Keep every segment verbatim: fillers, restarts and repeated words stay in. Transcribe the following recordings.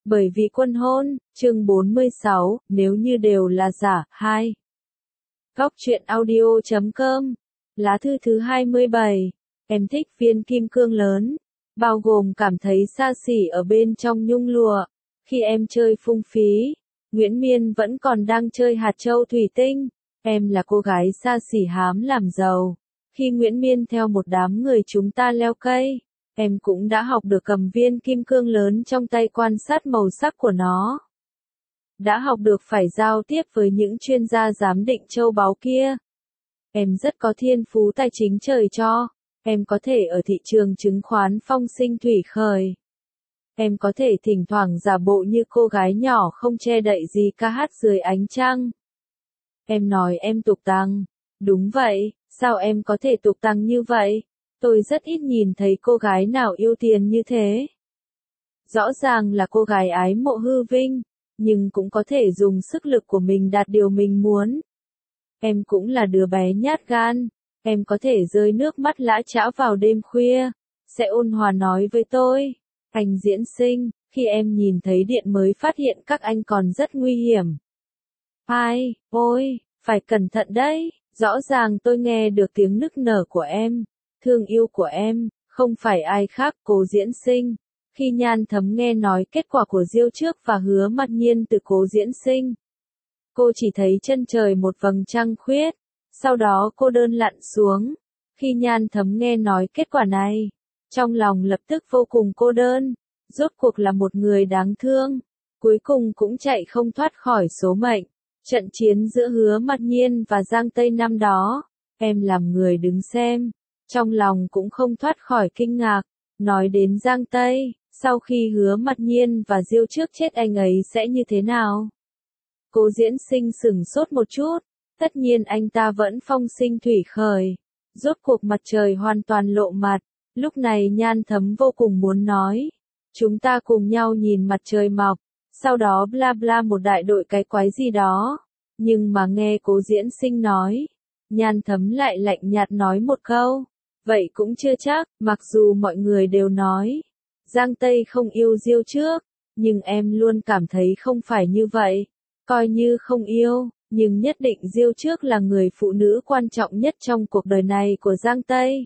Bởi vì quân hôn, chương bốn mươi sáu, nếu như đều là giả, hai. Góc truyện audio chấm com, lá thư thứ hai mươi bảy, em thích viên kim cương lớn, bao gồm cảm thấy xa xỉ ở bên trong nhung lụa. Khi em chơi phung phí, Nguyễn Miên vẫn còn đang chơi hạt châu thủy tinh, em là cô gái xa xỉ hám làm giàu. Khi Nguyễn Miên theo một đám người chúng ta leo cây, em cũng đã học được cầm viên kim cương lớn trong tay quan sát màu sắc của nó. Đã học được phải giao tiếp với những chuyên gia giám định châu báu kia. Em rất có thiên phú tài chính trời cho, em có thể ở thị trường chứng khoán phong sinh thủy khởi. Em có thể thỉnh thoảng giả bộ như cô gái nhỏ không che đậy gì ca hát dưới ánh trăng. Em nói em tục tằng. Đúng vậy, sao em có thể tục tằng như vậy? Tôi rất ít nhìn thấy cô gái nào yêu tiền như thế. Rõ ràng là cô gái ái mộ hư vinh, nhưng cũng có thể dùng sức lực của mình đạt điều mình muốn. Em cũng là đứa bé nhát gan, em có thể rơi nước mắt lã chã vào đêm khuya, sẽ ôn hòa nói với tôi, anh diễn sinh, khi em nhìn thấy điện mới phát hiện các anh còn rất nguy hiểm. Ai, ôi, phải cẩn thận đấy, rõ ràng tôi nghe được tiếng nức nở của em, thương yêu của em, không phải ai khác Cố Diễn Sinh. Khi Nhan Thấm nghe nói kết quả của Diêu Trước và Hứa Mặc Nhiên từ Cố Diễn Sinh, cô chỉ thấy chân trời một vầng trăng khuyết, sau đó cô đơn lặn xuống. Khi Nhan Thấm nghe nói kết quả này, trong lòng lập tức vô cùng cô đơn, rốt cuộc là một người đáng thương, cuối cùng cũng chạy không thoát khỏi số mệnh. Trận chiến giữa Hứa Mặc Nhiên và Giang Tây năm đó, em làm người đứng xem, trong lòng cũng không thoát khỏi kinh ngạc. Nói đến Giang Tây, sau khi Hứa Mặc Nhiên và Diêu Trước chết anh ấy sẽ như thế nào? Cố Diễn Sinh sửng sốt một chút, tất nhiên anh ta vẫn phong sinh thủy khởi. Rốt cuộc mặt trời hoàn toàn lộ mặt, lúc này Nhan Thấm vô cùng muốn nói. Chúng ta cùng nhau nhìn mặt trời mọc, sau đó bla bla một đại đội cái quái gì đó. Nhưng mà nghe Cố Diễn Sinh nói, Nhan Thấm lại lạnh nhạt nói một câu. Vậy cũng chưa chắc, mặc dù mọi người đều nói, Giang Tây không yêu Diêu Trước, nhưng em luôn cảm thấy không phải như vậy. Coi như không yêu, nhưng nhất định Diêu Trước là người phụ nữ quan trọng nhất trong cuộc đời này của Giang Tây.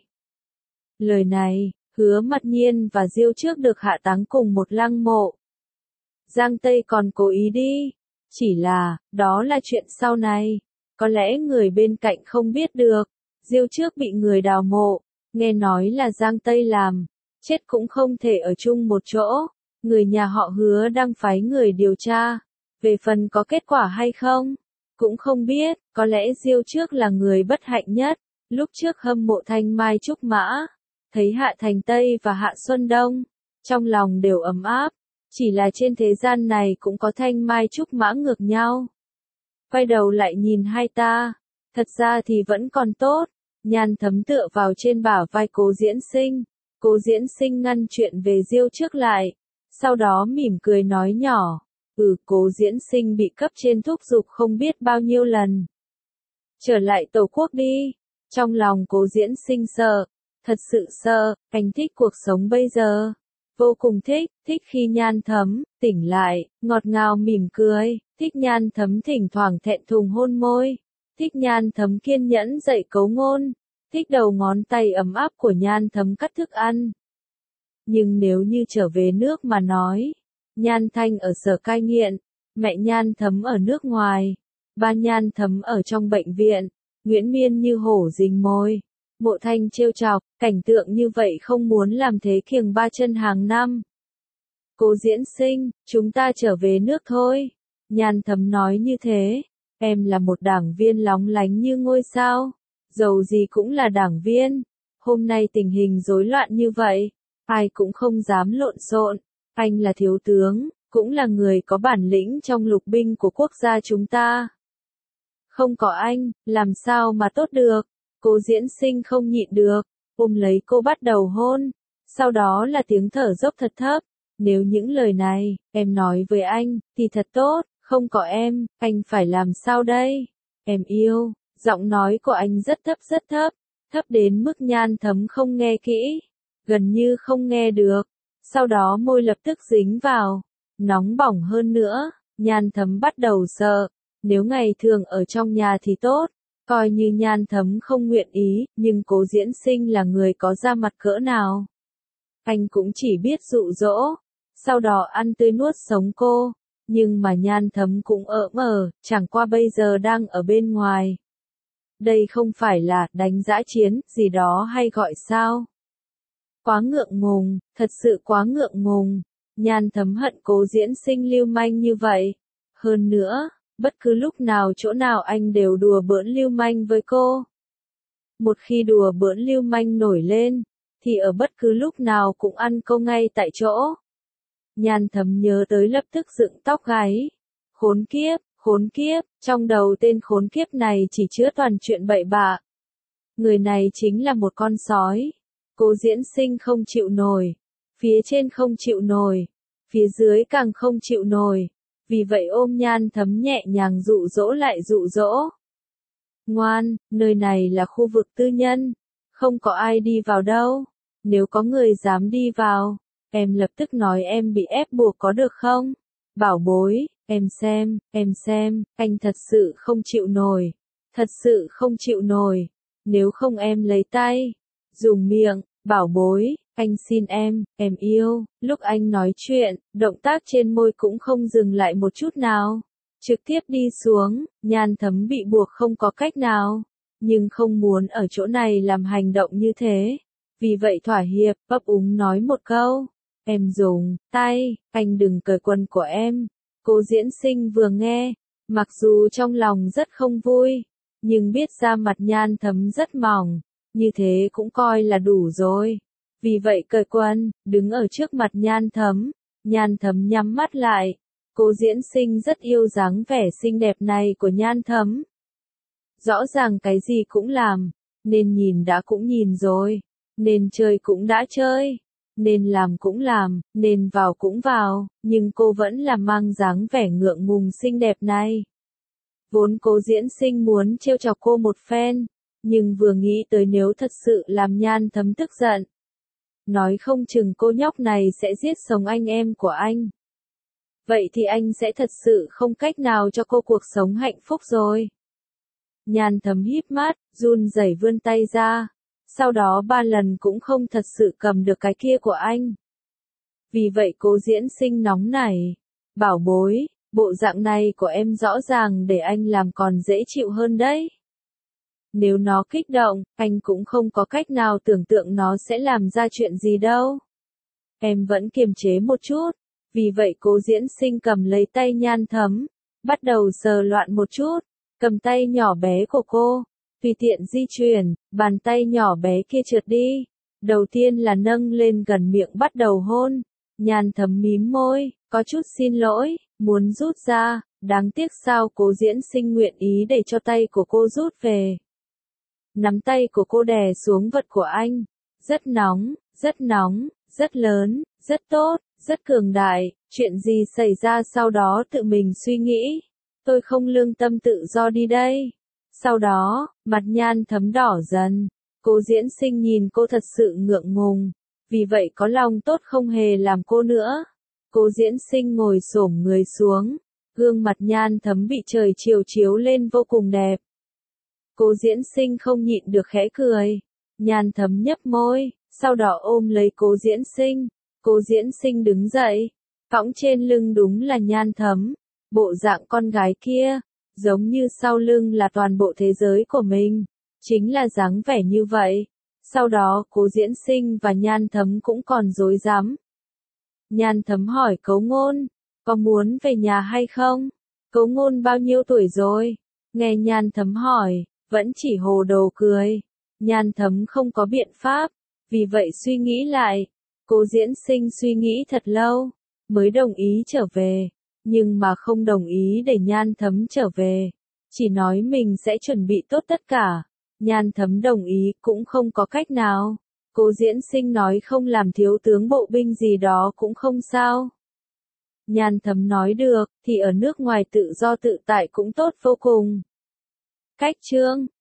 Lời này, Hứa Mặc Nhiên và Diêu Trước được hạ táng cùng một lăng mộ. Giang Tây còn cố ý đi, chỉ là, đó là chuyện sau này, có lẽ người bên cạnh không biết được, Diêu Trước bị người đào mộ, nghe nói là Giang Tây làm, chết cũng không thể ở chung một chỗ, người nhà họ Hứa đang phái người điều tra, về phần có kết quả hay không, cũng không biết, có lẽ Diêu Trước là người bất hạnh nhất, lúc trước hâm mộ Thanh Mai Trúc Mã, thấy Hạ Thành Tây và Hạ Xuân Đông, trong lòng đều ấm áp, chỉ là trên thế gian này cũng có Thanh Mai Trúc Mã ngược nhau. Quay đầu lại nhìn hai ta, thật ra thì vẫn còn tốt. Nhan Thấm tựa vào trên bả vai Cố Diễn Sinh, Cố Diễn Sinh ngăn chuyện về Diêu Trước lại, sau đó mỉm cười nói nhỏ, ừ Cố Diễn Sinh bị cấp trên thúc giục không biết bao nhiêu lần. Trở lại Tổ quốc đi, trong lòng Cố Diễn Sinh sợ, thật sự sợ, anh thích cuộc sống bây giờ, vô cùng thích, thích khi Nhan Thấm tỉnh lại, ngọt ngào mỉm cười, thích Nhan Thấm thỉnh thoảng thẹn thùng hôn môi. Thích Nhan Thấm kiên nhẫn dạy cấu ngôn, thích đầu ngón tay ấm áp của Nhan Thấm cắt thức ăn. Nhưng nếu như trở về nước mà nói, Nhan Thanh ở sở cai nghiện, mẹ Nhan Thấm ở nước ngoài, ba Nhan Thấm ở trong bệnh viện, Nguyễn Miên như hổ rình mồi, Mộ Thanh trêu chọc, cảnh tượng như vậy không muốn làm thế kiêng ba chân hàng năm. Cố Diễn Sinh, chúng ta trở về nước thôi. Nhan Thấm nói như thế. Em là một đảng viên lóng lánh như ngôi sao, dầu gì cũng là đảng viên. Hôm nay tình hình rối loạn như vậy, ai cũng không dám lộn xộn. Anh là thiếu tướng, cũng là người có bản lĩnh trong lục binh của quốc gia chúng ta. Không có anh, làm sao mà tốt được? Cố Diễn Sinh không nhịn được, ôm lấy cô bắt đầu hôn. Sau đó là tiếng thở dốc thật thấp. Nếu những lời này, em nói với anh, thì thật tốt. Không có em, anh phải làm sao đây? Em yêu, giọng nói của anh rất thấp rất thấp, thấp đến mức Nhan Thấm không nghe kỹ, gần như không nghe được. Sau đó môi lập tức dính vào, nóng bỏng hơn nữa, Nhan Thấm bắt đầu sợ, nếu ngày thường ở trong nhà thì tốt, coi như Nhan Thấm không nguyện ý, nhưng Cố Diễn Sinh là người có da mặt cỡ nào. Anh cũng chỉ biết dụ dỗ, sau đó ăn tươi nuốt sống cô, nhưng mà Nhan Thấm cũng ỡm ờ, chẳng qua bây giờ đang ở bên ngoài. Đây không phải là đánh dã chiến gì đó hay gọi sao? Quá ngượng ngùng, thật sự quá ngượng ngùng. Nhan Thấm hận Cố Diễn Sinh lưu manh như vậy. Hơn nữa, bất cứ lúc nào chỗ nào anh đều đùa bỡn lưu manh với cô. Một khi đùa bỡn lưu manh nổi lên, thì ở bất cứ lúc nào cũng ăn cô ngay tại chỗ. Nhan Thấm nhớ tới lập tức dựng tóc gáy. Khốn kiếp, khốn kiếp, trong đầu tên khốn kiếp này chỉ chứa toàn chuyện bậy bạ. Người này chính là một con sói. Cố Diễn Sinh không chịu nổi. Phía trên không chịu nổi. Phía dưới càng không chịu nổi. Vì vậy ôm Nhan Thấm nhẹ nhàng dụ dỗ lại dụ dỗ. Ngoan, nơi này là khu vực tư nhân. Không có ai đi vào đâu. Nếu có người dám đi vào, em lập tức nói em bị ép buộc có được không? Bảo bối, em xem, em xem, anh thật sự không chịu nổi. Thật sự không chịu nổi. Nếu không em lấy tay. Dùng miệng, bảo bối, anh xin em, em yêu. Lúc anh nói chuyện, động tác trên môi cũng không dừng lại một chút nào. Trực tiếp đi xuống, Nhan Thấm bị buộc không có cách nào. Nhưng không muốn ở chỗ này làm hành động như thế. Vì vậy thỏa hiệp, ấp úng nói một câu. Em dùng tay, anh đừng cởi quần của em. Cố Diễn Sinh vừa nghe, mặc dù trong lòng rất không vui, nhưng biết da mặt Nhan Thấm rất mỏng, như thế cũng coi là đủ rồi. Vì vậy cởi quần, đứng ở trước mặt Nhan Thấm, Nhan Thấm nhắm mắt lại. Cố Diễn Sinh rất yêu dáng vẻ xinh đẹp này của Nhan Thấm. Rõ ràng cái gì cũng làm, nên nhìn đã cũng nhìn rồi, nên chơi cũng đã chơi, nên làm cũng làm, nên vào cũng vào, nhưng cô vẫn là mang dáng vẻ ngượng ngùng xinh đẹp này. Vốn Cố Diễn Sinh muốn trêu chọc cô một phen, nhưng vừa nghĩ tới nếu thật sự làm Nhan Thấm tức giận, nói không chừng cô nhóc này sẽ giết sống anh em của anh. Vậy thì anh sẽ thật sự không cách nào cho cô cuộc sống hạnh phúc rồi. Nhan Thấm híp mắt, run rẩy vươn tay ra, sau đó ba lần cũng không thật sự cầm được cái kia của anh. Vì vậy Cố Diễn Sinh nóng nảy, bảo bối, bộ dạng này của em rõ ràng để anh làm còn dễ chịu hơn đấy. Nếu nó kích động, anh cũng không có cách nào tưởng tượng nó sẽ làm ra chuyện gì đâu. Em vẫn kiềm chế một chút. Vì vậy Cố Diễn Sinh cầm lấy tay Nhan Thấm, bắt đầu sờ loạn một chút, cầm tay nhỏ bé của cô, tùy tiện di chuyển, bàn tay nhỏ bé kia trượt đi. Đầu tiên là nâng lên gần miệng bắt đầu hôn. Nhan Thấm mím môi, có chút xin lỗi, muốn rút ra, đáng tiếc sao Cố Diễn Sinh nguyện ý để cho tay của cô rút về. Nắm tay của cô đè xuống vật của anh, rất nóng, rất nóng, rất lớn, rất tốt, rất cường đại, chuyện gì xảy ra sau đó tự mình suy nghĩ. Tôi không lương tâm tự do đi đây. Sau đó, mặt Nhan Thấm đỏ dần. Cố Diễn Sinh nhìn cô thật sự ngượng ngùng. Vì vậy có lòng tốt không hề làm cô nữa. Cố Diễn Sinh ngồi xổm người xuống. Gương mặt Nhan Thấm bị trời chiều chiếu lên vô cùng đẹp. Cố Diễn Sinh không nhịn được khẽ cười. Nhan Thấm nhấp môi, sau đó ôm lấy Cố Diễn Sinh. Cố Diễn Sinh đứng dậy, cõng trên lưng đúng là Nhan Thấm. Bộ dạng con gái kia, giống như sau lưng là toàn bộ thế giới của mình, chính là dáng vẻ như vậy. Sau đó Cố Diễn Sinh và Nhan Thấm cũng còn rối rắm. Nhan Thấm hỏi Cấu Ngôn, có muốn về nhà hay không? Cấu Ngôn bao nhiêu tuổi rồi? Nghe Nhan Thấm hỏi, vẫn chỉ hồ đồ cười. Nhan Thấm không có biện pháp, vì vậy suy nghĩ lại. Cố Diễn Sinh suy nghĩ thật lâu, mới đồng ý trở về, nhưng mà không đồng ý để Nhan Thấm trở về, chỉ nói mình sẽ chuẩn bị tốt tất cả. Nhan Thấm đồng ý cũng không có cách nào. Cố Diễn Sinh nói không làm thiếu tướng bộ binh gì đó cũng không sao. Nhan Thấm nói được, thì ở nước ngoài tự do tự tại cũng tốt vô cùng. Cách chương